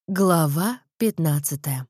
Глава 15.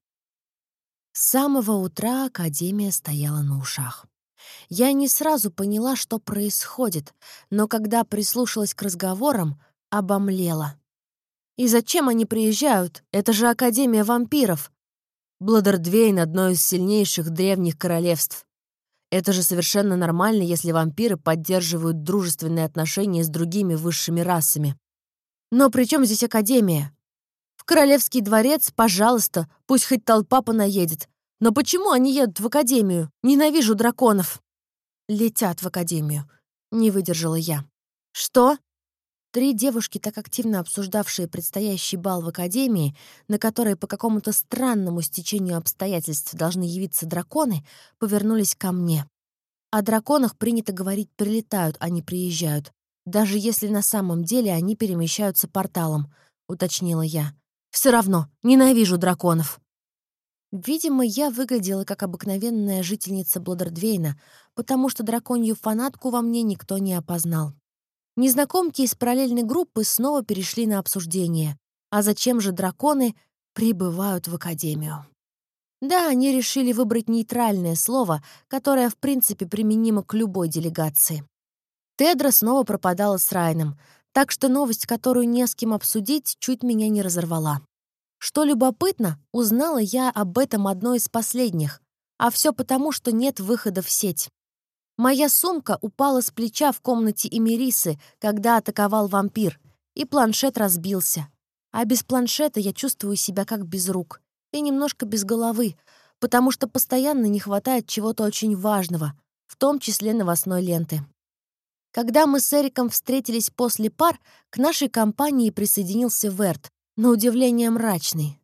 С самого утра Академия стояла на ушах. Я не сразу поняла, что происходит, но когда прислушалась к разговорам, обомлела. И зачем они приезжают? Это же Академия вампиров. Бладердвейн — одно из сильнейших древних королевств. Это же совершенно нормально, если вампиры поддерживают дружественные отношения с другими высшими расами. Но при чем здесь Академия? В Королевский дворец, пожалуйста, пусть хоть толпа понаедет. Но почему они едут в Академию? Ненавижу драконов. Летят в Академию. Не выдержала я. Что? Три девушки, так активно обсуждавшие предстоящий бал в Академии, на который по какому-то странному стечению обстоятельств должны явиться драконы, повернулись ко мне. О драконах принято говорить «прилетают», а не «приезжают», даже если на самом деле они перемещаются порталом, уточнила я. Все равно ненавижу драконов. Видимо, я выглядела как обыкновенная жительница Бладердвейна, потому что драконью фанатку во мне никто не опознал. Незнакомки из параллельной группы снова перешли на обсуждение. А зачем же драконы прибывают в Академию? Да, они решили выбрать нейтральное слово, которое, в принципе, применимо к любой делегации. Тедра снова пропадала с Райаном, так что новость, которую не с кем обсудить, чуть меня не разорвала. Что любопытно, узнала я об этом одной из последних, а все потому, что нет выхода в сеть. Моя сумка упала с плеча в комнате Эмирисы, когда атаковал вампир, и планшет разбился. А без планшета я чувствую себя как без рук и немножко без головы, потому что постоянно не хватает чего-то очень важного, в том числе новостной ленты. Когда мы с Эриком встретились после пар, к нашей компании присоединился Верт, на удивление мрачный.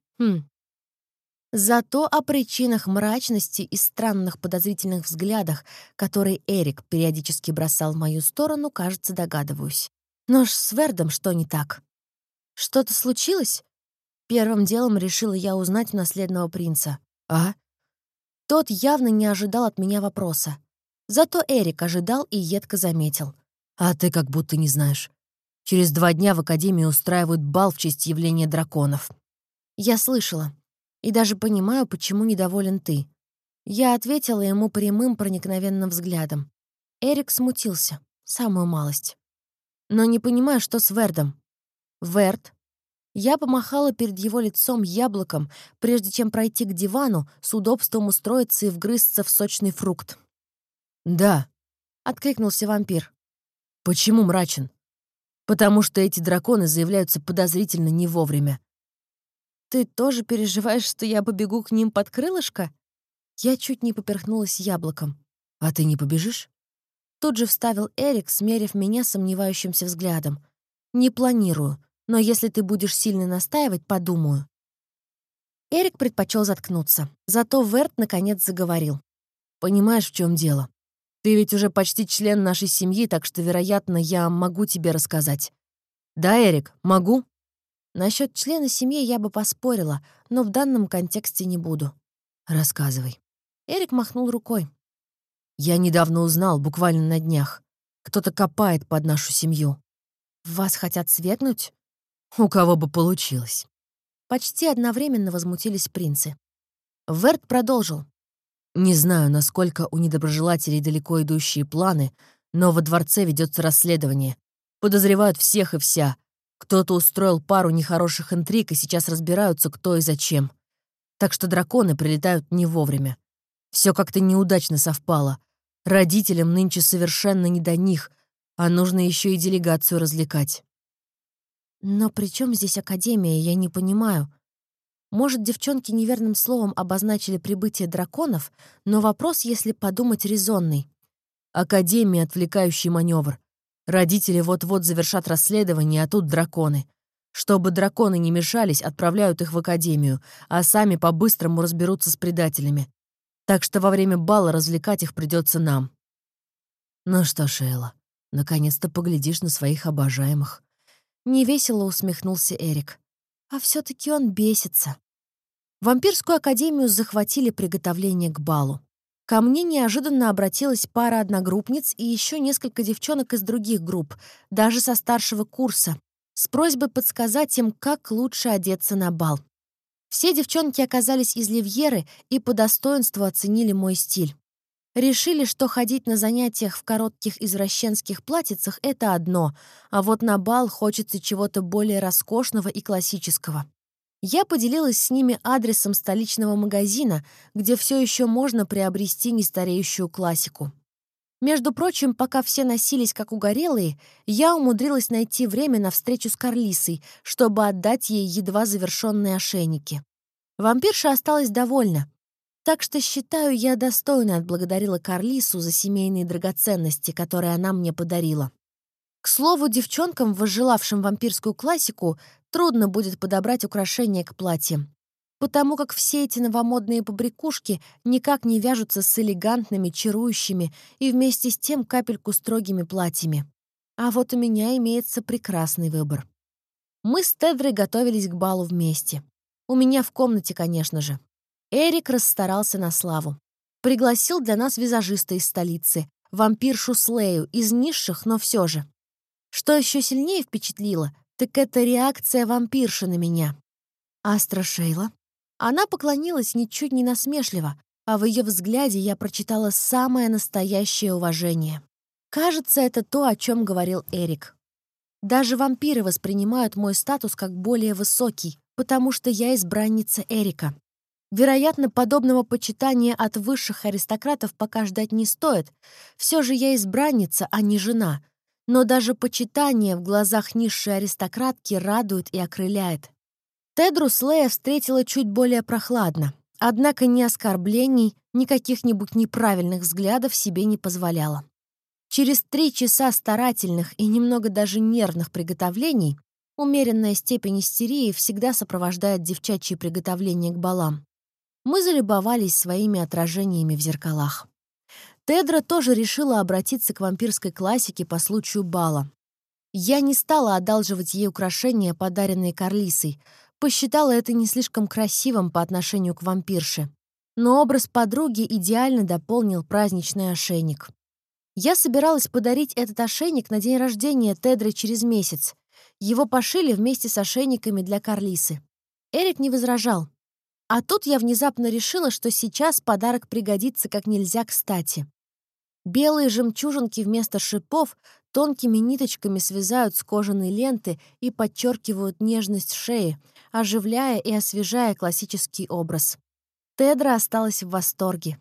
Зато о причинах мрачности и странных подозрительных взглядах, которые Эрик периодически бросал в мою сторону, кажется, догадываюсь. Но ж с Вердом что не так? Что-то случилось? Первым делом решила я узнать у наследного принца. А? Тот явно не ожидал от меня вопроса. Зато Эрик ожидал и едко заметил. А ты как будто не знаешь. Через 2 дня в Академии устраивают бал в честь явления драконов. Я слышала. И даже понимаю, почему недоволен ты. Я ответила ему прямым проникновенным взглядом. Эрик смутился. Самую малость. Но не понимаю, что с Вердом. Верд. Я помахала перед его лицом яблоком, прежде чем пройти к дивану, с удобством устроиться и вгрызться в сочный фрукт. «Да», — откликнулся вампир. «Почему мрачен?» «Потому что эти драконы заявляются подозрительно не вовремя». «Ты тоже переживаешь, что я побегу к ним под крылышко?» Я чуть не поперхнулась яблоком. «А ты не побежишь?» Тут же вставил Эрик, смерив меня сомневающимся взглядом. «Не планирую, но если ты будешь сильно настаивать, подумаю». Эрик предпочел заткнуться. Зато Верт наконец заговорил. «Понимаешь, в чем дело? Ты ведь уже почти член нашей семьи, так что, вероятно, я могу тебе рассказать». «Да, Эрик, могу?» Насчет члена семьи я бы поспорила, но в данном контексте не буду. «Рассказывай». Эрик махнул рукой. «Я недавно узнал, буквально на днях. Кто-то копает под нашу семью». «Вас хотят свергнуть?» «У кого бы получилось». Почти одновременно возмутились принцы. Верт продолжил. «Не знаю, насколько у недоброжелателей далеко идущие планы, но во дворце ведется расследование. Подозревают всех и вся. Кто-то устроил пару нехороших интриг, и сейчас разбираются, кто и зачем. Так что драконы прилетают не вовремя. Все как-то неудачно совпало. Родителям нынче совершенно не до них, а нужно еще и делегацию развлекать». «Но при чем здесь Академия, я не понимаю. Может, девчонки неверным словом обозначили прибытие драконов, но вопрос, если подумать, резонный. Академия — отвлекающий маневр. Родители вот-вот завершат расследование, а тут драконы. Чтобы драконы не мешались, отправляют их в Академию, а сами по-быстрому разберутся с предателями. Так что во время бала развлекать их придется нам». «Ну что, Шейла, наконец-то поглядишь на своих обожаемых». Невесело усмехнулся Эрик. А все-таки он бесится. Вампирскую академию захватили приготовление к балу. Ко мне неожиданно обратилась пара одногруппниц и еще несколько девчонок из других групп, даже со старшего курса, с просьбой подсказать им, как лучше одеться на бал. Все девчонки оказались из Ливьеры и по достоинству оценили мой стиль. Решили, что ходить на занятиях в коротких извращенских платьицах — это одно, а вот на бал хочется чего-то более роскошного и классического. Я поделилась с ними адресом столичного магазина, где все еще можно приобрести нестареющую классику. Между прочим, пока все носились как угорелые, я умудрилась найти время на встречу с Карлисой, чтобы отдать ей едва завершенные ошейники. Вампирша осталась довольна. Так что, считаю, я достойно отблагодарила Карлису за семейные драгоценности, которые она мне подарила. К слову, девчонкам, возжелавшим вампирскую классику, трудно будет подобрать украшения к платьям, потому как все эти новомодные побрякушки никак не вяжутся с элегантными, чарующими и вместе с тем капельку строгими платьями. А вот у меня имеется прекрасный выбор. Мы с Тедрой готовились к балу вместе. У меня в комнате, конечно же. Эрик расстарался на славу. Пригласил для нас визажиста из столицы, вампиршу Слею, из низших, но все же. Что еще сильнее впечатлило, так это реакция вампирши на меня. Астра Шейла. Она поклонилась ничуть не насмешливо, а в ее взгляде я прочитала самое настоящее уважение. Кажется, это то, о чем говорил Эрик. Даже вампиры воспринимают мой статус как более высокий, потому что я избранница Эрика. Вероятно, подобного почитания от высших аристократов пока ждать не стоит. Все же я избранница, а не жена. Но даже почитание в глазах низшей аристократки радует и окрыляет. Тедру Слея встретила чуть более прохладно, однако ни оскорблений, ни каких-нибудь неправильных взглядов себе не позволяла. Через 3 часа старательных и немного даже нервных приготовлений умеренная степень истерии всегда сопровождает девчачьи приготовления к балам. Мы залюбовались своими отражениями в зеркалах. Тедра тоже решила обратиться к вампирской классике по случаю бала. Я не стала одалживать ей украшения, подаренные Карлисой, посчитала это не слишком красивым по отношению к вампирше. Но образ подруги идеально дополнил праздничный ошейник. Я собиралась подарить этот ошейник на день рождения Тедры через месяц. Его пошили вместе с ошейниками для Карлисы. Эрик не возражал. А тут я внезапно решила, что сейчас подарок пригодится как нельзя кстати. Белые жемчужинки вместо шипов тонкими ниточками связают с кожаной ленты и подчеркивают нежность шеи, оживляя и освежая классический образ. Тедра осталась в восторге.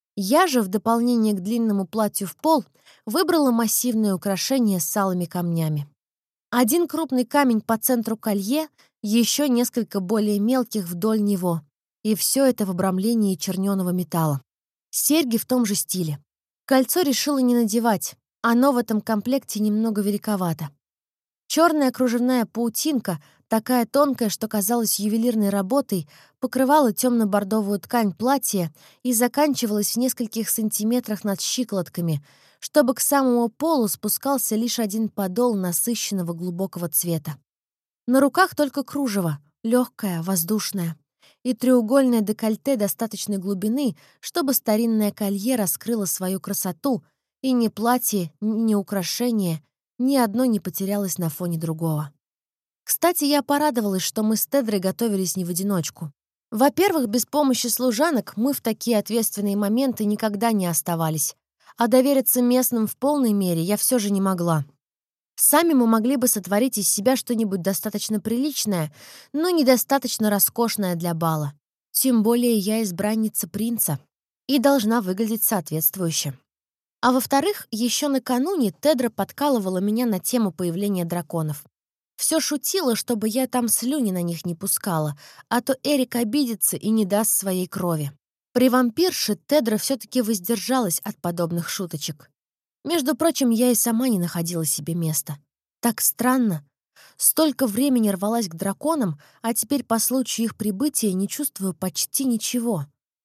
Я же, в дополнение к длинному платью в пол, выбрала массивное украшение с алыми камнями. Один крупный камень по центру колье, еще несколько более мелких вдоль него. И все это в обрамлении черненого металла. Серьги в том же стиле. Кольцо решила не надевать. Оно в этом комплекте немного великовато. Черная кружевная паутинка, такая тонкая, что казалась ювелирной работой, покрывала темно-бордовую ткань платья и заканчивалась в нескольких сантиметрах над щиколотками, чтобы к самому полу спускался лишь один подол насыщенного глубокого цвета. На руках только кружево, легкое, воздушное, и треугольное декольте достаточной глубины, чтобы старинное колье раскрыло свою красоту, и ни платье, ни украшение, ни одно не потерялось на фоне другого. Кстати, я порадовалась, что мы с Тедрой готовились не в одиночку. Во-первых, без помощи служанок мы в такие ответственные моменты никогда не оставались, а довериться местным в полной мере я все же не могла. Сами мы могли бы сотворить из себя что-нибудь достаточно приличное, но недостаточно роскошное для бала. Тем более я избранница принца и должна выглядеть соответствующе. А во-вторых, еще накануне Тедра подкалывала меня на тему появления драконов. Все шутила, чтобы я там слюни на них не пускала, а то Эрик обидится и не даст своей крови. При вампирше Тедра все-таки воздержалась от подобных шуточек. Между прочим, я и сама не находила себе места. Так странно. Столько времени рвалась к драконам, а теперь по случаю их прибытия не чувствую почти ничего.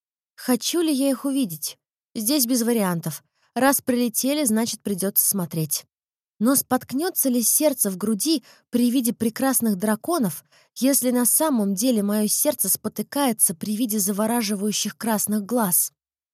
Хочу ли я их увидеть? Здесь без вариантов. Раз прилетели, значит, придется смотреть. Но споткнется ли сердце в груди при виде прекрасных драконов, если на самом деле мое сердце спотыкается при виде завораживающих красных глаз?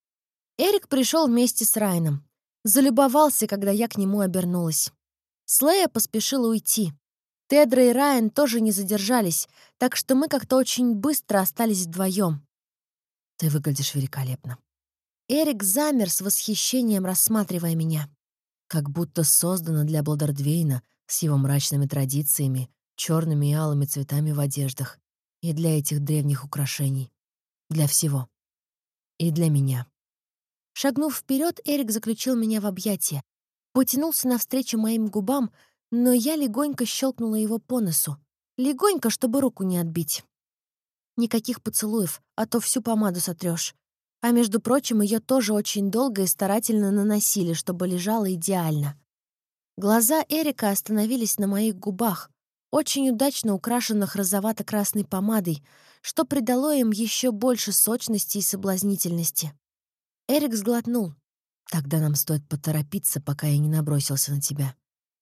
Эрик пришел вместе с Райаном. Залюбовался, когда я к нему обернулась. Слея поспешила уйти. Тедра и Райан тоже не задержались, так что мы как-то очень быстро остались вдвоем. Ты выглядишь великолепно. Эрик замер с восхищением, рассматривая меня. Как будто создано для Блодердвейна с его мрачными традициями, черными и алыми цветами в одеждах, и для этих древних украшений. Для всего. И для меня. Шагнув вперед, Эрик заключил меня в объятия. Потянулся навстречу моим губам, но я легонько щелкнула его по носу. Легонько, чтобы руку не отбить. Никаких поцелуев, а то всю помаду сотрёшь. А между прочим, ее тоже очень долго и старательно наносили, чтобы лежала идеально. Глаза Эрика остановились на моих губах, очень удачно украшенных розовато-красной помадой, что придало им еще больше сочности и соблазнительности. Эрик сглотнул. Тогда нам стоит поторопиться, пока я не набросился на тебя.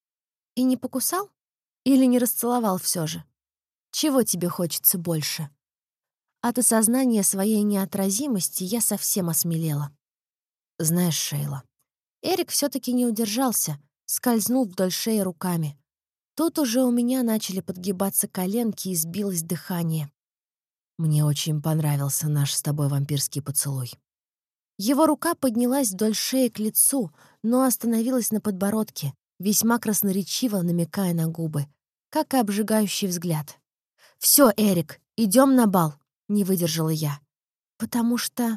И не покусал? Или не расцеловал все же? Чего тебе хочется больше? От осознания своей неотразимости я совсем осмелела. Знаешь, Шейла, Эрик все-таки не удержался, скользнул вдоль шеи руками. Тут уже у меня начали подгибаться коленки и сбилось дыхание. мне очень понравился наш с тобой вампирский поцелуй. Его рука поднялась вдоль шеи к лицу, но остановилась на подбородке, весьма красноречиво намекая на губы, как и обжигающий взгляд. «Все, Эрик, идем на бал», — не выдержала я. «Потому что...»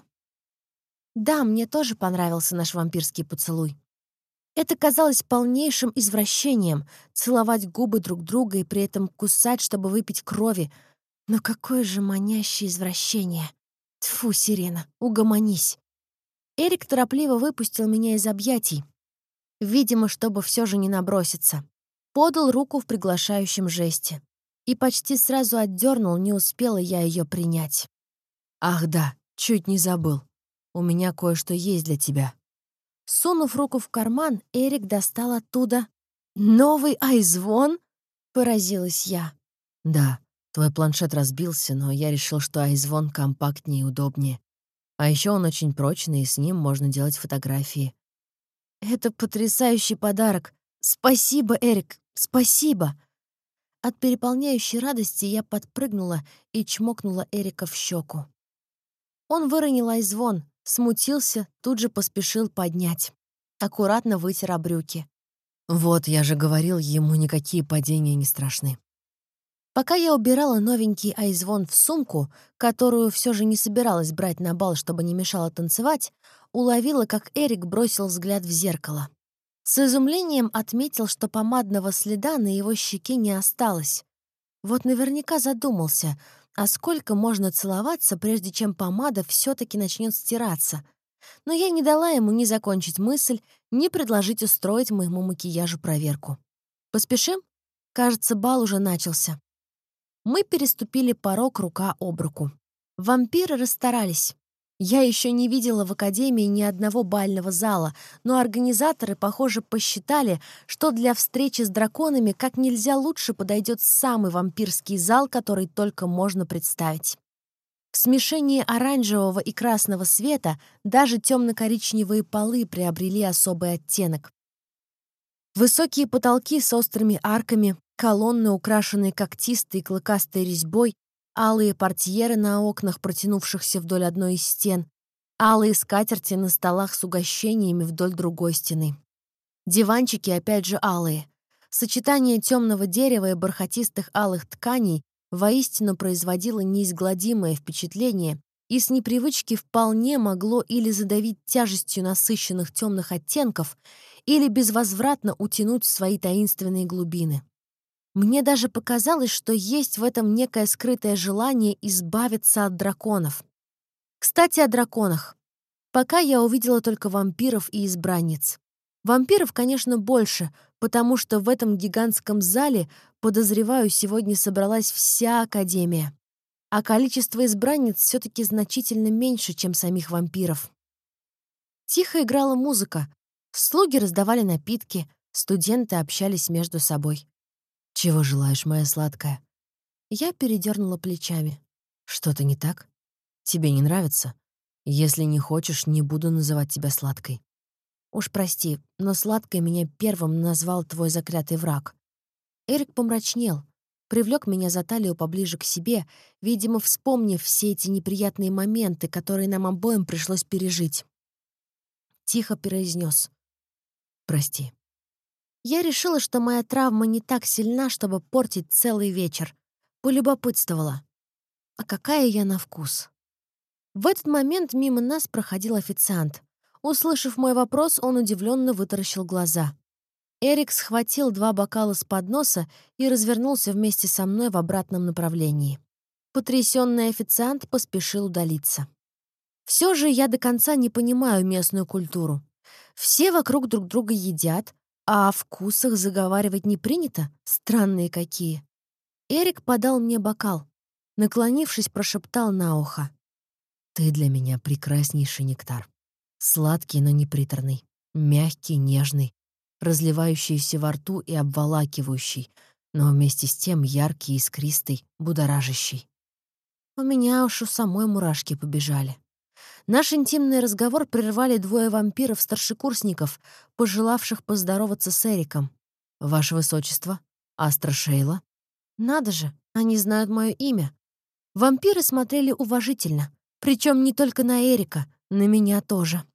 Да, мне тоже понравился наш вампирский поцелуй. Это казалось полнейшим извращением — целовать губы друг друга и при этом кусать, чтобы выпить крови. Но какое же манящее извращение! Тьфу, Сирена, угомонись. Эрик торопливо выпустил меня из объятий, видимо, чтобы все же не наброситься. Подал руку в приглашающем жесте. И почти сразу отдернул, не успела я ее принять. Ах да, чуть не забыл. У меня кое-что есть для тебя. Сунув руку в карман, Эрик достал оттуда «Новый айзвон?» — поразилась я. Да, твой планшет разбился, но я решил, что айзвон компактнее и удобнее. А еще он очень прочный, и с ним можно делать фотографии. «Это потрясающий подарок! Спасибо, Эрик, спасибо!» От переполняющей радости я подпрыгнула и чмокнула Эрика в щеку. Он выронил айзвон, смутился, тут же поспешил поднять. Аккуратно вытер о брюки. Вот, я же говорил, ему никакие падения не страшны. Пока я убирала новенький айзвон в сумку, которую все же не собиралась брать на бал, чтобы не мешало танцевать, уловила, как Эрик бросил взгляд в зеркало. С изумлением отметил, что помадного следа на его щеке не осталось. Вот наверняка задумался, а сколько можно целоваться, прежде чем помада все-таки начнет стираться. Но я не дала ему ни закончить мысль, ни предложить устроить моему макияжу проверку. «Поспешим? Кажется, бал уже начался». Мы переступили порог рука об руку. Вампиры расстарались. Я еще не видела в Академии ни одного бального зала, но организаторы, похоже, посчитали, что для встречи с драконами как нельзя лучше подойдет самый вампирский зал, который только можно представить. В смешении оранжевого и красного света даже темно-коричневые полы приобрели особый оттенок. Высокие потолки с острыми арками, колонны, украшенные когтистой и клыкастой резьбой, алые портьеры на окнах, протянувшихся вдоль одной из стен, алые скатерти на столах с угощениями вдоль другой стены. Диванчики опять же алые. Сочетание темного дерева и бархатистых алых тканей воистину производило неизгладимое впечатление и с непривычки вполне могло или задавить тяжестью насыщенных темных оттенков, или безвозвратно утянуть в свои таинственные глубины. Мне даже показалось, что есть в этом некое скрытое желание избавиться от драконов. Кстати, о драконах. Пока я увидела только вампиров и избранниц. Вампиров, конечно, больше, потому что в этом гигантском зале, подозреваю, сегодня собралась вся Академия. А количество избранниц все-таки значительно меньше, чем самих вампиров. Тихо играла музыка. Слуги раздавали напитки, студенты общались между собой. Чего желаешь, моя сладкая? Я передернула плечами. Что-то не так? Тебе не нравится? Если не хочешь, не буду называть тебя сладкой. Уж прости, но сладкой меня первым назвал твой заклятый враг. Эрик помрачнел, привлек меня за талию поближе к себе, видимо, вспомнив все эти неприятные моменты, которые нам обоим пришлось пережить. Тихо произнес: «Прости». Я решила, что моя травма не так сильна, чтобы портить целый вечер. Полюбопытствовала: «А какая я на вкус?» В этот момент мимо нас проходил официант. Услышав мой вопрос, он удивленно вытаращил глаза. Эрик схватил 2 бокала с подноса и развернулся вместе со мной в обратном направлении. Потрясённый официант поспешил удалиться. Все же я до конца не понимаю местную культуру. Все вокруг друг друга едят, а о вкусах заговаривать не принято? Странные какие. Эрик подал мне бокал. Наклонившись, прошептал на ухо: «Ты для меня прекраснейший нектар. Сладкий, но не приторный. Мягкий, нежный, разливающийся во рту и обволакивающий, но вместе с тем яркий, искристый, будоражащий». У меня уж у самой мурашки побежали. Наш интимный разговор прервали 2 вампиров-старшекурсников, пожелавших поздороваться с Эриком. «Ваше высочество, Астра Шейла». Надо же, они знают мое имя. Вампиры смотрели уважительно, причем не только на Эрика, на меня тоже.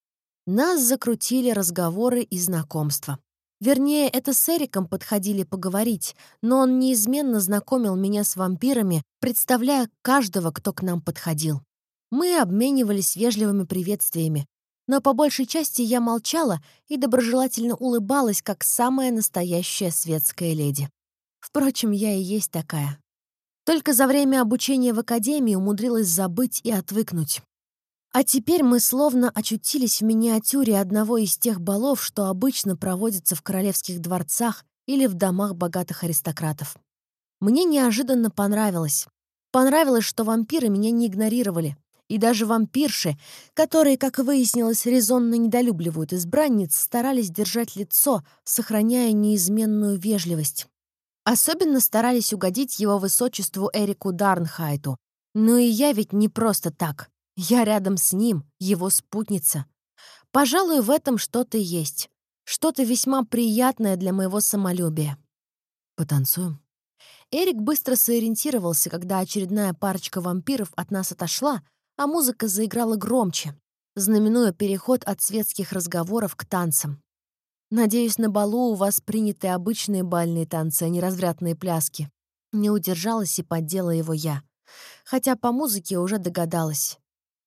Нас закрутили разговоры и знакомства. Вернее, это с Эриком подходили поговорить, но он неизменно знакомил меня с вампирами, представляя каждого, кто к нам подходил. Мы обменивались вежливыми приветствиями, но по большей части я молчала и доброжелательно улыбалась, как самая настоящая светская леди. Впрочем, я и есть такая. Только за время обучения в академии умудрилась забыть и отвыкнуть. А теперь мы словно очутились в миниатюре одного из тех балов, что обычно проводятся в королевских дворцах или в домах богатых аристократов. Мне неожиданно понравилось. Понравилось, что вампиры меня не игнорировали. И даже вампирши, которые, как выяснилось, резонно недолюбливают избранниц, старались держать лицо, сохраняя неизменную вежливость. Особенно старались угодить его высочеству Эрику Дарнхайту. Но и я ведь не просто так. Я рядом с ним, его спутница. Пожалуй, в этом что-то есть. Что-то весьма приятное для моего самолюбия. «Потанцуем?» Эрик быстро сориентировался, когда очередная парочка вампиров от нас отошла, а музыка заиграла громче, знаменуя переход от светских разговоров к танцам. «Надеюсь, на балу у вас приняты обычные бальные танцы, а не развратные пляски». Не удержалась и поддела его я, хотя по музыке уже догадалась.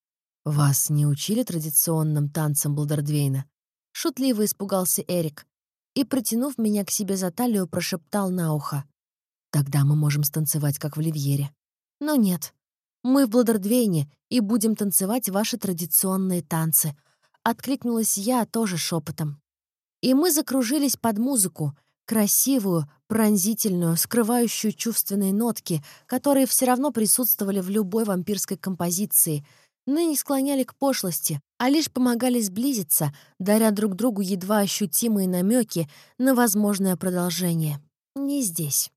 «Вас не учили традиционным танцам Блодердвейна?» Шутливо испугался Эрик и, притянув меня к себе за талию, прошептал на ухо: «Тогда мы можем станцевать, как в Ливьере». «Но нет, мы в Блодердвейне и будем танцевать ваши традиционные танцы», — откликнулась я тоже шепотом. И мы закружились под музыку, красивую, пронзительную, скрывающую чувственные нотки, которые все равно присутствовали в любой вампирской композиции, но не склоняли к пошлости, а лишь помогали сблизиться, даря друг другу едва ощутимые намеки на возможное продолжение. Не здесь.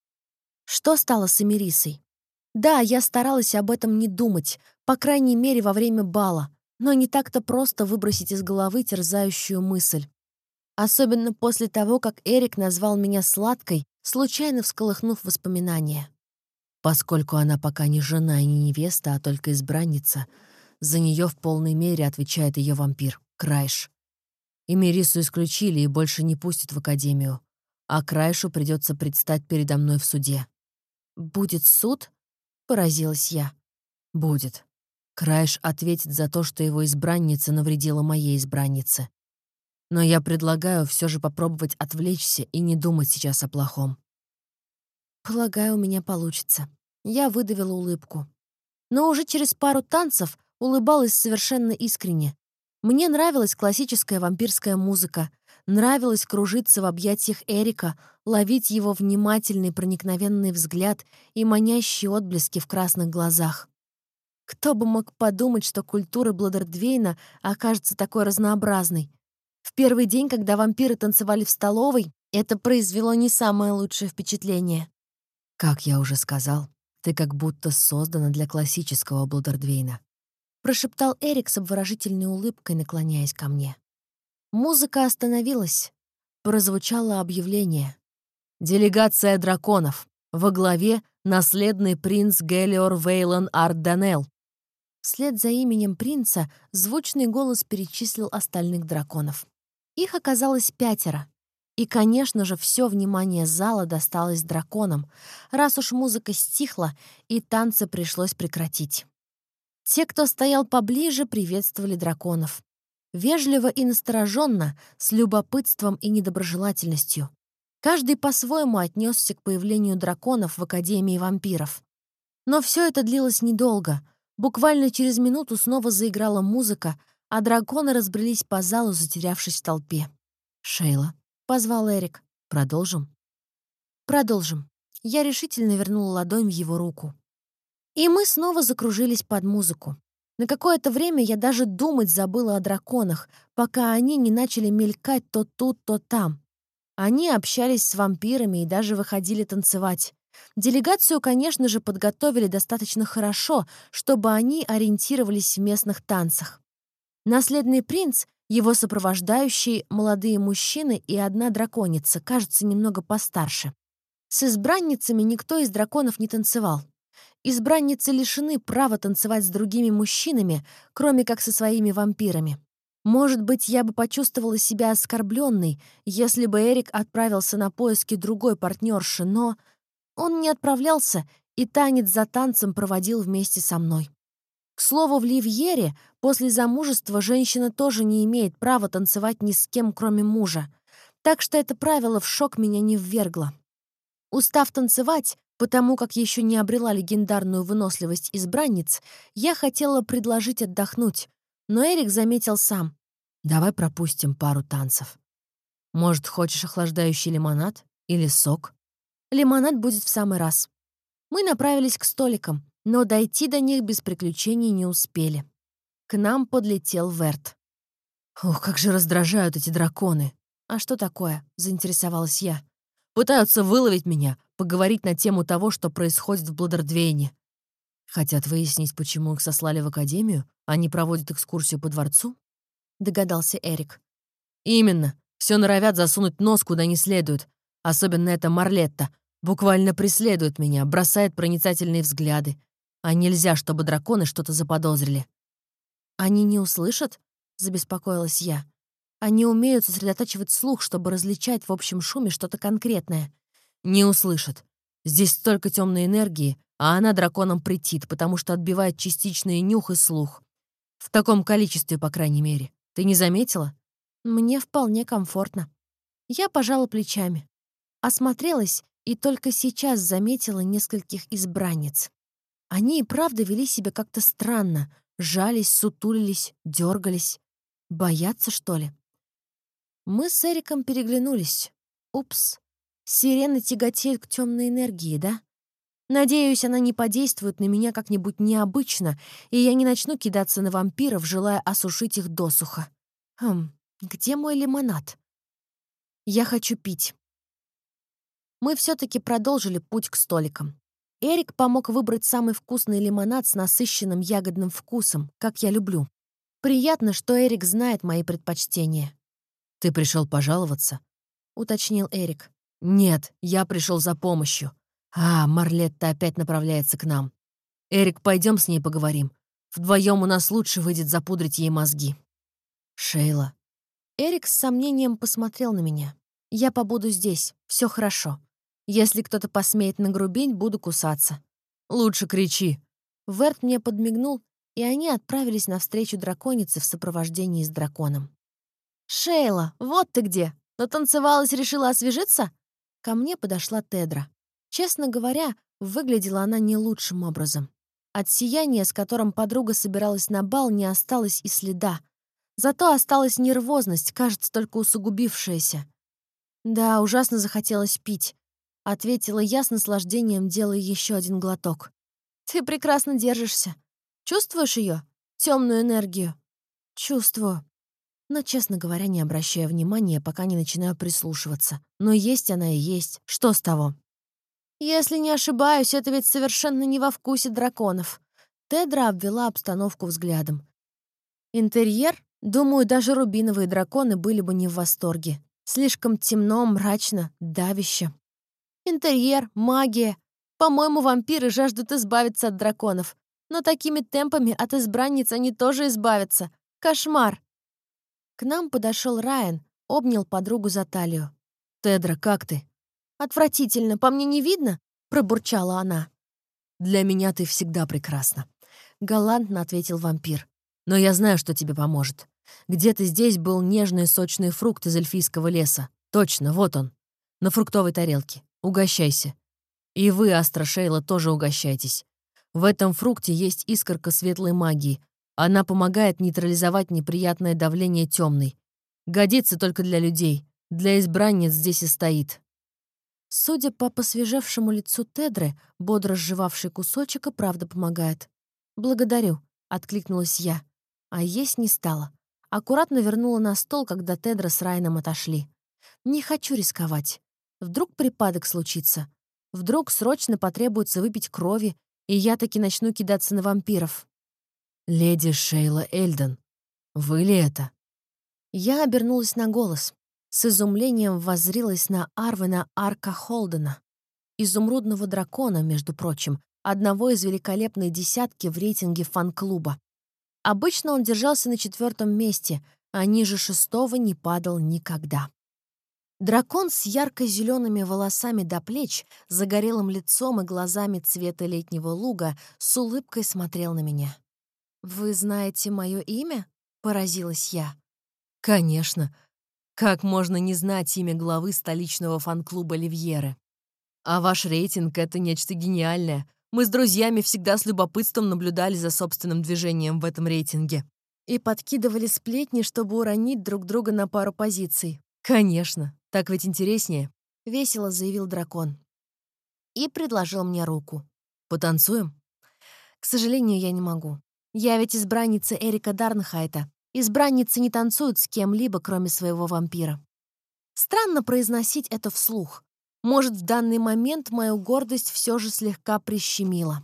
Что стало с Эмирисой? Да, я старалась об этом не думать, по крайней мере, во время бала, но не так-то просто выбросить из головы терзающую мысль. Особенно после того, как Эрик назвал меня сладкой, случайно всколыхнув воспоминания. Поскольку она пока не жена и не невеста, а только избранница, за нее в полной мере отвечает ее вампир, Крайш. И Мерису исключили и больше не пустят в академию, а Крайшу придется предстать передо мной в суде. «Будет суд?» — поразилась я. «Будет. Крайш ответит за то, что его избранница навредила моей избраннице. Но я предлагаю все же попробовать отвлечься и не думать сейчас о плохом». «Полагаю, у меня получится». Я выдавила улыбку. Но уже через пару танцев улыбалась совершенно искренне. Мне нравилась классическая вампирская музыка, нравилось кружиться в объятиях Эрика, ловить его внимательный проникновенный взгляд и манящие отблески в красных глазах. Кто бы мог подумать, что культура Блодердвейна окажется такой разнообразной. В первый день, когда вампиры танцевали в столовой, это произвело не самое лучшее впечатление. «Как я уже сказал, ты как будто создана для классического Блодердвейна», прошептал Эрик с обворожительной улыбкой, наклоняясь ко мне. Музыка остановилась. Прозвучало объявление. Делегация драконов. Во главе наследный принц Гелиор Вейлон Арданел. Вслед за именем принца звучный голос перечислил остальных драконов. Их оказалось 5. И, конечно же, все внимание зала досталось драконам, раз уж музыка стихла и танцы пришлось прекратить. Те, кто стоял поближе, приветствовали драконов. Вежливо и настороженно, с любопытством и недоброжелательностью. Каждый по-своему отнесся к появлению драконов в Академии вампиров. Но все это длилось недолго. Буквально через минуту снова заиграла музыка, а драконы разбрелись по залу, затерявшись в толпе. «Шейла», — позвал Эрик. «продолжим?» «Продолжим». Я решительно вернула ладонь в его руку. И мы снова закружились под музыку. На какое-то время я даже думать забыла о драконах, пока они не начали мелькать то тут, то там. Они общались с вампирами и даже выходили танцевать. Делегацию, конечно же, подготовили достаточно хорошо, чтобы они ориентировались в местных танцах. Наследный принц, его сопровождающие молодые мужчины и одна драконица, кажется, немного постарше. С избранницами никто из драконов не танцевал. Избранницы лишены права танцевать с другими мужчинами, кроме как со своими вампирами. Может быть, я бы почувствовала себя оскорбленной, если бы Эрик отправился на поиски другой партнерши, но он не отправлялся и танец за танцем проводил вместе со мной. К слову, в Ливьере после замужества женщина тоже не имеет права танцевать ни с кем, кроме мужа. Так что это правило в шок меня не ввергло. Устав танцевать, потому как еще не обрела легендарную выносливость избранниц, я хотела предложить отдохнуть, но Эрик заметил сам. «Давай пропустим пару танцев. Может, хочешь охлаждающий лимонад или сок?» Лимонад будет в самый раз. Мы направились к столикам, но дойти до них без приключений не успели. К нам подлетел Верт. «Ох, как же раздражают эти драконы!» «А что такое?» — заинтересовалась я. «Пытаются выловить меня, поговорить на тему того, что происходит в Бладердвейне. Хотят выяснить, почему их сослали в академию, они проводят экскурсию по дворцу?» — догадался Эрик. «Именно. Все норовят засунуть нос куда не следует. Особенно эта Марлетта. Буквально преследует меня, бросает проницательные взгляды. А нельзя, чтобы драконы что-то заподозрили». «Они не услышат?» — забеспокоилась я. «Они умеют сосредотачивать слух, чтобы различать в общем шуме что-то конкретное». «Не услышат. Здесь столько темной энергии, а она драконам претит, потому что отбивает частичный нюх и слух. В таком количестве, по крайней мере. Ты не заметила?» «Мне вполне комфортно». Я пожала плечами. Осмотрелась и только сейчас заметила нескольких избранниц. Они и правда вели себя как-то странно. Жались, сутулились, дергались. Боятся, что ли? Мы с Эриком переглянулись. Упс. Сирена тяготеет к темной энергии, да? Надеюсь, она не подействует на меня как-нибудь необычно, и я не начну кидаться на вампиров, желая осушить их досуха. Где мой лимонад? Я хочу пить. Мы все-таки продолжили путь к столикам. Эрик помог выбрать самый вкусный лимонад с насыщенным ягодным вкусом, как я люблю. Приятно, что Эрик знает мои предпочтения. «Ты пришел пожаловаться?» — уточнил Эрик. «Нет, я пришел за помощью. Марлетта опять направляется к нам. Эрик, пойдем с ней поговорим. Вдвоем у нас лучше выйдет запудрить ей мозги». «Шейла». Эрик с сомнением посмотрел на меня. «Я побуду здесь, все хорошо. Если кто-то посмеет нагрубить, буду кусаться». «Лучше кричи». Верт мне подмигнул, и они отправились навстречу драконице в сопровождении с драконом. «Шейла, вот ты где! Натанцевалась, решила освежиться?» Ко мне подошла Тедра. Честно говоря, выглядела она не лучшим образом. От сияния, с которым подруга собиралась на бал, не осталось и следа. Зато осталась нервозность, кажется, только усугубившаяся. «Да, ужасно захотелось пить», — ответила я с наслаждением, делая еще один глоток. «Ты прекрасно держишься. Чувствуешь ее? Темную энергию?» «Чувствую. Но, честно говоря, не обращая внимания, пока не начинаю прислушиваться. Но есть она и есть. Что с того?» «Если не ошибаюсь, это ведь совершенно не во вкусе драконов». Тедра обвела обстановку взглядом. «Интерьер? Думаю, даже рубиновые драконы были бы не в восторге. Слишком темно, мрачно, давяще». Интерьер, магия. По-моему, вампиры жаждут избавиться от драконов. Но такими темпами от избранниц они тоже избавятся. Кошмар!» К нам подошел Райан, обнял подругу за талию. «Тедра, как ты?» «Отвратительно, по мне не видно?» — пробурчала она. «Для меня ты всегда прекрасна», — галантно ответил вампир. «Но я знаю, что тебе поможет. Где-то здесь был нежный сочный фрукт из эльфийского леса. Точно, вот он. На фруктовой тарелке. Угощайся. И вы, Астра Шейла, тоже угощайтесь. В этом фрукте есть искорка светлой магии. Она помогает нейтрализовать неприятное давление темной. Годится только для людей. Для избранниц здесь и стоит». Судя по посвежевшему лицу Тедры, бодро сживавший кусочек и правда помогает. «Благодарю», — откликнулась я. А есть не стала. Аккуратно вернула на стол, когда Тедра с Райаном отошли. Не хочу рисковать. Вдруг припадок случится. Вдруг срочно потребуется выпить крови, и я таки начну кидаться на вампиров. «Леди Шейла Эльден, вы ли это?» Я обернулась на голос. С изумлением воззрилась на Арвена Арка Холдена, изумрудного дракона, между прочим, одного из великолепной десятки в рейтинге фан-клуба. Обычно он держался на 4-м месте, а ниже 6-го не падал никогда. Дракон с ярко-зелеными волосами до плеч, загорелым лицом и глазами цвета летнего луга с улыбкой смотрел на меня. «Вы знаете мое имя?» — поразилась я. «Конечно. Как можно не знать имя главы столичного фан-клуба Ливьеры? А ваш рейтинг — это нечто гениальное. Мы с друзьями всегда с любопытством наблюдали за собственным движением в этом рейтинге». И подкидывали сплетни, чтобы уронить друг друга на пару позиций. «Конечно. Так ведь интереснее», — весело заявил дракон. И предложил мне руку. «Потанцуем?» «К сожалению, я не могу. Я ведь избранница Эрика Дарнхайта. Избранницы не танцуют с кем-либо, кроме своего вампира». Странно произносить это вслух. Может, в данный момент мою гордость все же слегка прищемила.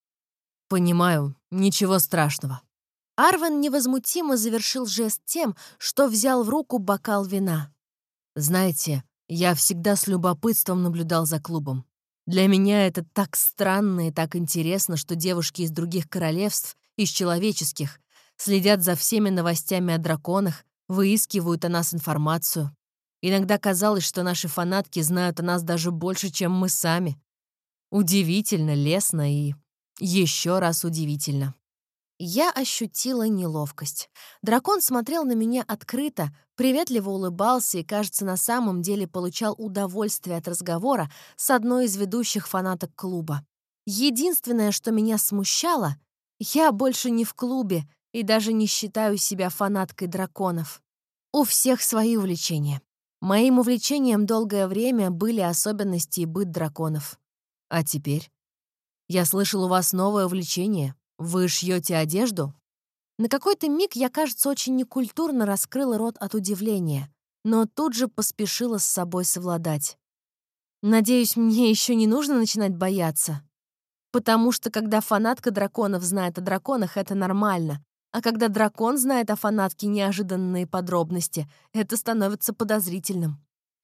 «Понимаю. Ничего страшного». Арвен невозмутимо завершил жест тем, что взял в руку бокал вина. «Знаете, я всегда с любопытством наблюдал за клубом. Для меня это так странно и так интересно, что девушки из других королевств, из человеческих, следят за всеми новостями о драконах, выискивают о нас информацию. Иногда казалось, что наши фанатки знают о нас даже больше, чем мы сами. Удивительно, лестно и еще раз удивительно». Я ощутила неловкость. Дракон смотрел на меня открыто, приветливо улыбался и, кажется, на самом деле получал удовольствие от разговора с одной из ведущих фанаток клуба. Единственное, что меня смущало, я больше не в клубе и даже не считаю себя фанаткой драконов. У всех свои увлечения. Моим увлечением долгое время были особенности и быт драконов. А теперь? Я слышал, у вас новое увлечение. Вы шьете одежду? На какой-то миг я, кажется, очень некультурно раскрыла рот от удивления, но тут же поспешила с собой совладать. Надеюсь, мне еще не нужно начинать бояться. Потому что когда фанатка драконов знает о драконах, это нормально. А когда дракон знает о фанатке неожиданные подробности, это становится подозрительным.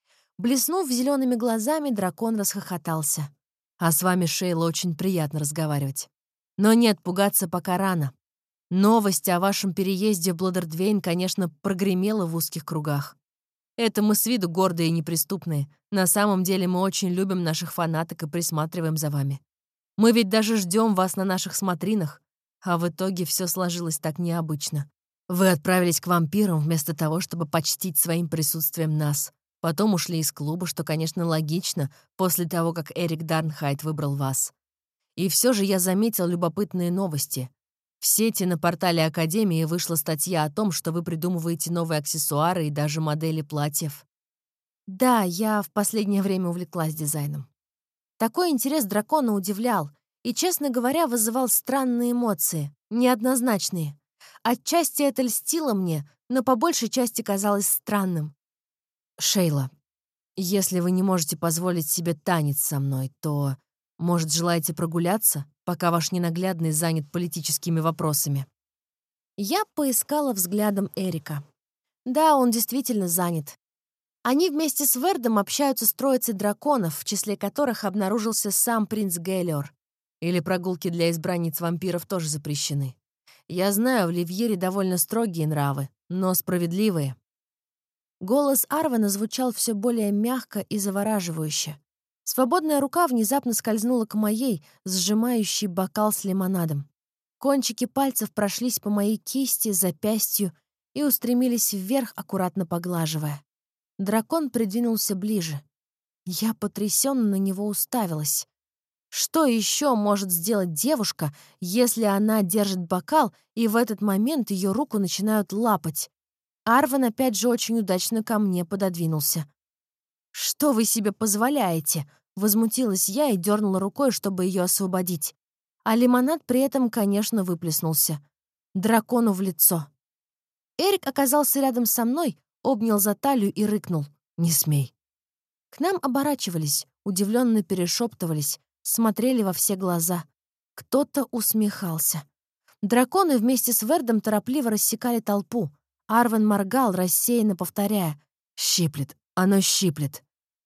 Блеснув зелеными глазами, дракон расхохотался. А с вами, Шейла, очень приятно разговаривать. Но нет, пугаться пока рано. Новость о вашем переезде в Блодердвейн, конечно, прогремела в узких кругах. Это мы с виду гордые и неприступные. На самом деле мы очень любим наших фанаток и присматриваем за вами. Мы ведь даже ждем вас на наших смотринах. А в итоге все сложилось так необычно. Вы отправились к вампирам вместо того, чтобы почтить своим присутствием нас. Потом ушли из клуба, что, конечно, логично, после того, как Эрик Дарнхайт выбрал вас. И все же я заметил любопытные новости. В сети на портале Академии вышла статья о том, что вы придумываете новые аксессуары и даже модели платьев. Да, я в последнее время увлеклась дизайном. Такой интерес дракона удивлял и, честно говоря, вызывал странные эмоции, неоднозначные. Отчасти это льстило мне, но по большей части казалось странным. Шейла, если вы не можете позволить себе танец со мной, то, может, желаете прогуляться, пока ваш ненаглядный занят политическими вопросами? Я поискала взглядом Эрика. Да, он действительно занят. Они вместе с Вердом общаются с троицей драконов, в числе которых обнаружился сам принц Гейлиор. Или прогулки для избранниц вампиров тоже запрещены. Я знаю, в Ливьере довольно строгие нравы, но справедливые. Голос Арвена звучал все более мягко и завораживающе. Свободная рука внезапно скользнула к моей, сжимающей бокал с лимонадом. Кончики пальцев прошлись по моей кисти, запястью и устремились вверх, аккуратно поглаживая. Дракон придвинулся ближе. Я потрясенно на него уставилась. Что еще может сделать девушка, если она держит бокал, и в этот момент ее руку начинают лапать? Арвен опять же очень удачно ко мне пододвинулся. «Что вы себе позволяете?» — возмутилась я и дернула рукой, чтобы ее освободить. А лимонад при этом, конечно, выплеснулся. Дракону в лицо. Эрик оказался рядом со мной, обнял за талию и рыкнул. «Не смей». К нам оборачивались, удивленно перешептывались, смотрели во все глаза. Кто-то усмехался. Драконы вместе с Вердом торопливо рассекали толпу. Арвен моргал, рассеянно повторяя: «Щиплет, оно щиплет».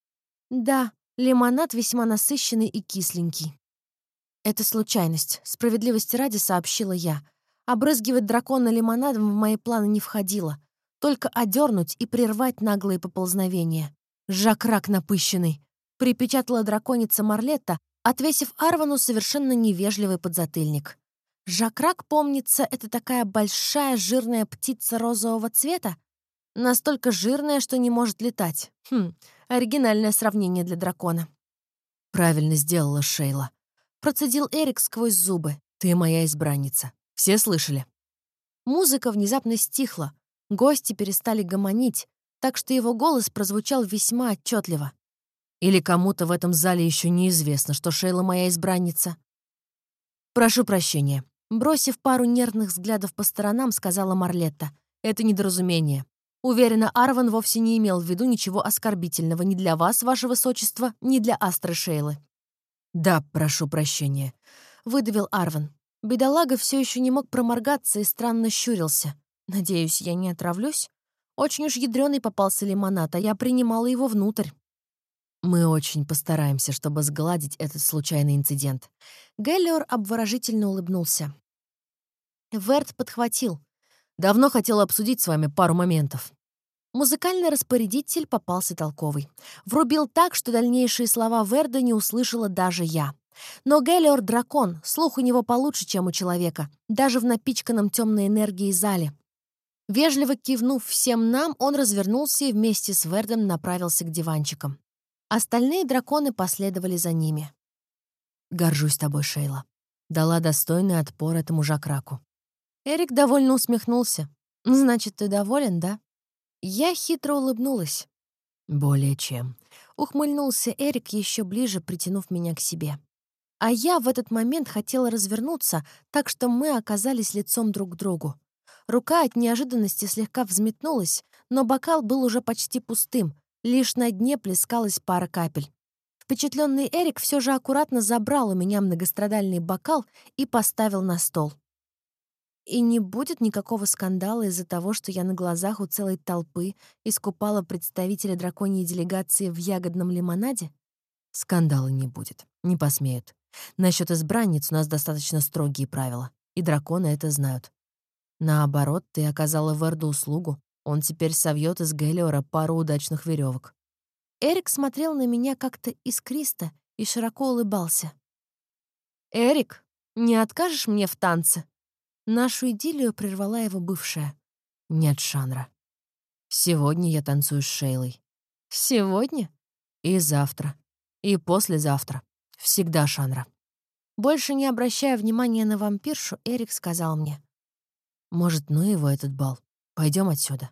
«Да, лимонад весьма насыщенный и кисленький». «Это случайность», — справедливости ради сообщила я. Обрызгивать дракона лимонадом в мои планы не входило. Только одернуть и прервать наглые поползновения. «Жакрак напыщенный», — припечатала драконица Марлетта, отвесив Арвану совершенно невежливый подзатыльник. «Жакрак, помнится, это такая большая жирная птица розового цвета? Настолько жирная, что не может летать. Оригинальное сравнение для дракона». «Правильно сделала Шейла», — процедил Эрик сквозь зубы. «Ты моя избранница. Все слышали?» Музыка внезапно стихла. Гости перестали гомонить, так что его голос прозвучал весьма отчетливо. Или кому-то в этом зале еще неизвестно, что Шейла моя избранница? «Прошу прощения». Бросив пару нервных взглядов по сторонам, сказала Марлетта. «Это недоразумение. Уверена, Арвен вовсе не имел в виду ничего оскорбительного ни для вас, ваше высочество, ни для Астры Шейлы». «Да, прошу прощения», — выдавил Арвен. Бедолага все еще не мог проморгаться и странно щурился. «Надеюсь, я не отравлюсь? Очень уж ядреный попался лимонад, а я принимала его внутрь». «Мы очень постараемся, чтобы сгладить этот случайный инцидент». Геллиор обворожительно улыбнулся. Верт подхватил. «Давно хотел обсудить с вами пару моментов». Музыкальный распорядитель попался толковый. Врубил так, что дальнейшие слова Верда не услышала даже я. Но Геллиор — дракон, слух у него получше, чем у человека, даже в напичканном темной энергией зале. Вежливо кивнув всем нам, он развернулся и вместе с Вердом направился к диванчикам. Остальные драконы последовали за ними. «Горжусь тобой, Шейла». Дала достойный отпор этому жакраку. Эрик довольно усмехнулся. «Значит, ты доволен, да?» Я хитро улыбнулась. «Более чем». Ухмыльнулся Эрик, еще ближе притянув меня к себе. А я в этот момент хотела развернуться, так что мы оказались лицом друг к другу. Рука от неожиданности слегка взметнулась, но бокал был уже почти пустым, лишь на дне плескалась пара капель. Впечатленный Эрик все же аккуратно забрал у меня многострадальный бокал и поставил на стол. И не будет никакого скандала из-за того, что я на глазах у целой толпы искупала представителя драконьей делегации в ягодном лимонаде? Скандала не будет. Не посмеют. Насчет избранниц у нас достаточно строгие правила. И драконы это знают. Наоборот, ты оказала Верду услугу. Он теперь совьет из Гелиора пару удачных веревок. Эрик смотрел на меня как-то искристо и широко улыбался. «Эрик, не откажешь мне в танце?» Нашу идиллию прервала его бывшая. «Нет, Шанра. Сегодня я танцую с Шейлой. «Сегодня?» И завтра. И послезавтра. Всегда, Шанра». Больше не обращая внимания на вампиршу, Эрик сказал мне. «Может, ну его этот бал? Пойдем отсюда».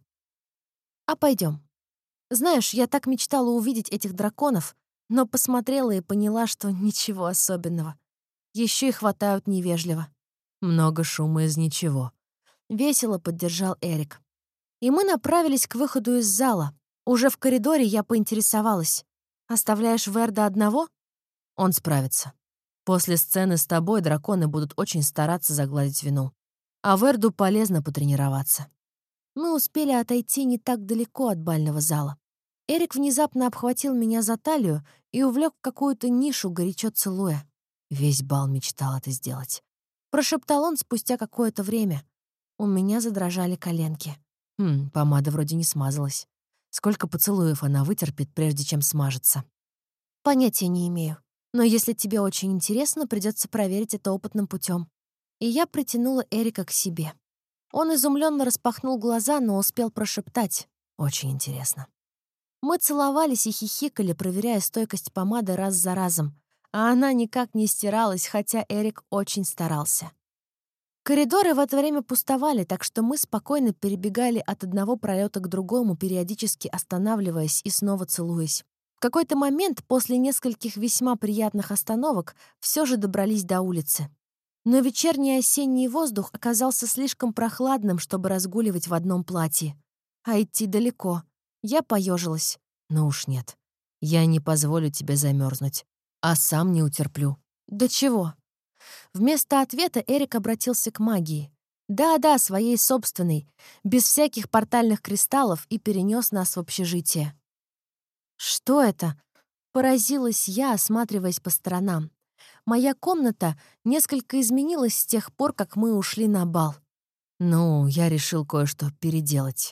«А пойдем. Знаешь, я так мечтала увидеть этих драконов, но посмотрела и поняла, что ничего особенного. Еще и хватают невежливо». «Много шума из ничего», — весело поддержал Эрик. И мы направились к выходу из зала. Уже в коридоре я поинтересовалась. «Оставляешь Верда одного?» «Он справится. После сцены с тобой драконы будут очень стараться загладить вину. А Верду полезно потренироваться». Мы успели отойти не так далеко от бального зала. Эрик внезапно обхватил меня за талию и увлек в какую-то нишу, горячо целуя. Весь бал мечтал это сделать. Прошептал он спустя какое-то время. У меня задрожали коленки. Помада вроде не смазалась. Сколько поцелуев она вытерпит, прежде чем смажется? Понятия не имею. Но если тебе очень интересно, придется проверить это опытным путем. И я притянула Эрика к себе. Он изумленно распахнул глаза, но успел прошептать. Очень интересно. Мы целовались и хихикали, проверяя стойкость помады раз за разом. А она никак не стиралась, хотя Эрик очень старался. Коридоры в это время пустовали, так что мы спокойно перебегали от одного пролета к другому, периодически останавливаясь и снова целуясь. В какой-то момент, после нескольких весьма приятных остановок, все же добрались до улицы. Но вечерний осенний воздух оказался слишком прохладным, чтобы разгуливать в одном платье. А идти далеко. Я поежилась. Ну уж нет. Я не позволю тебе замерзнуть, а сам не утерплю. «Да чего?» Вместо ответа Эрик обратился к магии. Да-да, своей собственной, без всяких портальных кристаллов, и перенес нас в общежитие. «Что это?» — поразилась я, осматриваясь по сторонам. Моя комната несколько изменилась с тех пор, как мы ушли на бал. Ну, я решил кое-что переделать.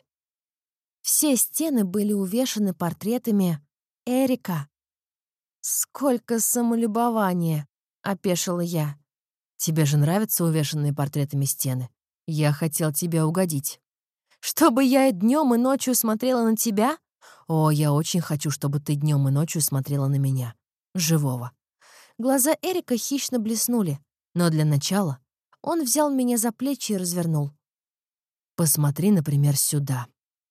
Все стены были увешаны портретами Эрика. «Сколько самолюбования!» — опешила я. Тебе же нравятся увешанные портретами стены? Я хотел тебе угодить. «Чтобы я и днем, и ночью смотрела на тебя?» О, я очень хочу, чтобы ты днем и ночью смотрела на меня. Живого. Глаза Эрика хищно блеснули. Но для начала Он взял меня за плечи и развернул. посмотри, например, сюда.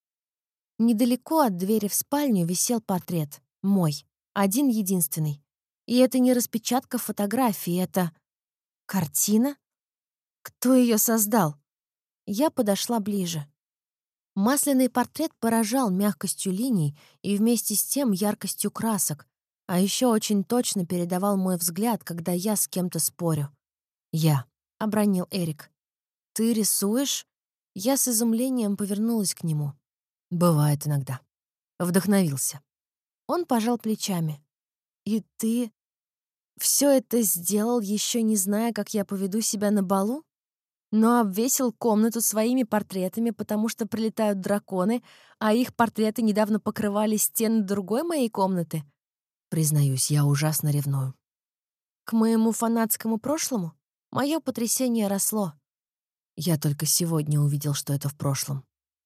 Недалеко от двери в спальню висел портрет. Мой. Один-единственный. И это не распечатка фотографии, это... картина? Кто ее создал? Я подошла ближе. Масляный портрет поражал мягкостью линий и вместе с тем яркостью красок, а еще очень точно передавал мой взгляд, когда я с кем-то спорю. Я. — обронил Эрик. «Ты рисуешь?» Я с изумлением повернулась к нему. Бывает иногда. Вдохновился. Он пожал плечами. «И ты все это сделал, еще не зная, как я поведу себя на балу? Но обвесил комнату своими портретами, потому что прилетают драконы, а их портреты недавно покрывали стены другой моей комнаты? Признаюсь, я ужасно ревную. К моему фанатскому прошлому мое потрясение росло. Я только сегодня увидел, что это в прошлом.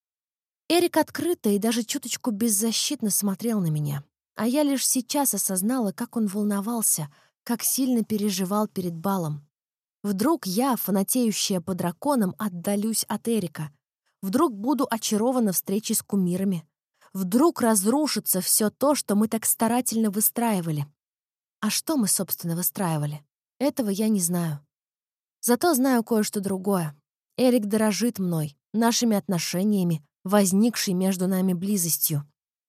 Эрик открыто и даже чуточку беззащитно смотрел на меня, а я лишь сейчас осознала, как он волновался, как сильно переживал перед балом. Вдруг я, фанатеющая по драконам, отдалюсь от Эрика. Вдруг буду очарована встречей с кумирами. Вдруг разрушится все то, что мы так старательно выстраивали. А что мы, собственно, выстраивали? Этого я не знаю. Зато знаю кое-что другое. Эрик дорожит мной, нашими отношениями, возникшей между нами близостью.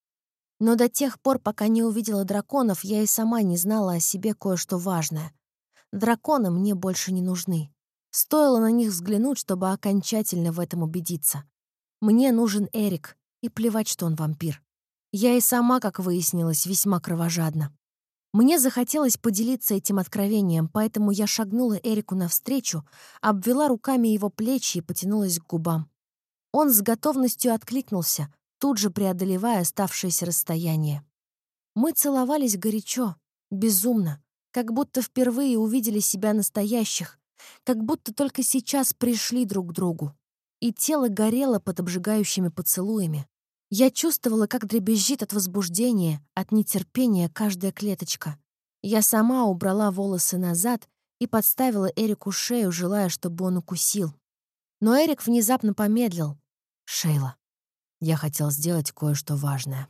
Но до тех пор, пока не увидела драконов, я и сама не знала о себе кое-что важное. Драконы мне больше не нужны. Стоило на них взглянуть, чтобы окончательно в этом убедиться. Мне нужен Эрик, и плевать, что он вампир. Я и сама, как выяснилось, весьма кровожадна. Мне захотелось поделиться этим откровением, поэтому я шагнула Эрику навстречу, обвела руками его плечи и потянулась к губам. Он с готовностью откликнулся, тут же преодолевая оставшееся расстояние. Мы целовались горячо, безумно, как будто впервые увидели себя настоящих, как будто только сейчас пришли друг к другу. И тело горело под обжигающими поцелуями. Я чувствовала, как дребезжит от возбуждения, от нетерпения каждая клеточка. Я сама убрала волосы назад и подставила Эрику шею, желая, чтобы он укусил. Но Эрик внезапно помедлил. Шейла, я хотел сделать кое-что важное.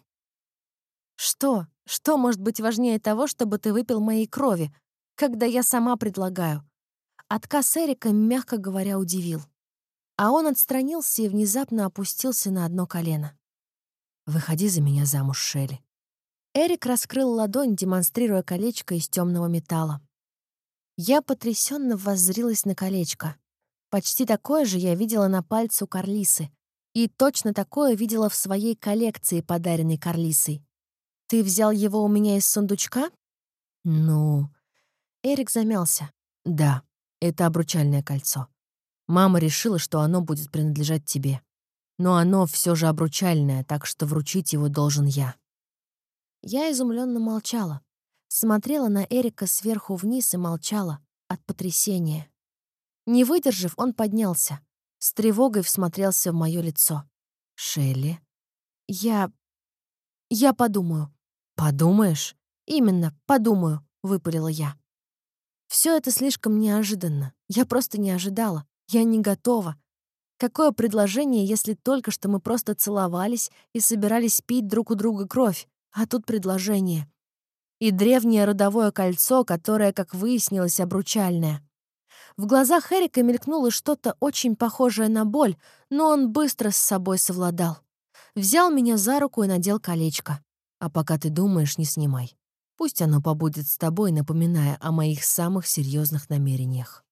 «Что? Что может быть важнее того, чтобы ты выпил моей крови, когда я сама предлагаю?» Отказ Эрика, мягко говоря, удивил. А он отстранился и внезапно опустился на одно колено. Выходи за меня замуж, Шелли. Эрик раскрыл ладонь, демонстрируя колечко из темного металла. Я потрясенно воззрилась на колечко. Почти такое же я видела на пальце у Карлисы. И точно такое видела в своей коллекции, подаренной Карлисой. Ты взял его у меня из сундучка? Ну, Эрик замялся. да, это обручальное кольцо. Мама решила, что оно будет принадлежать тебе. Но оно все же обручальное, так что вручить его должен я. Я изумленно молчала. Смотрела на Эрика сверху вниз и молчала от потрясения. Не выдержав, он поднялся. С тревогой всмотрелся в мое лицо. Шелли, «Я... я подумаю». подумаешь? «Именно, подумаю», — выпалила я. Все это слишком неожиданно. Я просто не ожидала. Я не готова. Какое предложение, если только что мы просто целовались и собирались пить друг у друга кровь? А тут предложение. И древнее родовое кольцо, которое, как выяснилось, обручальное. В глазах Эрика мелькнуло что-то очень похожее на боль, но он быстро с собой совладал. Взял меня за руку и надел колечко. А пока ты думаешь, не снимай. Пусть оно побудет с тобой, напоминая о моих самых серьезных намерениях.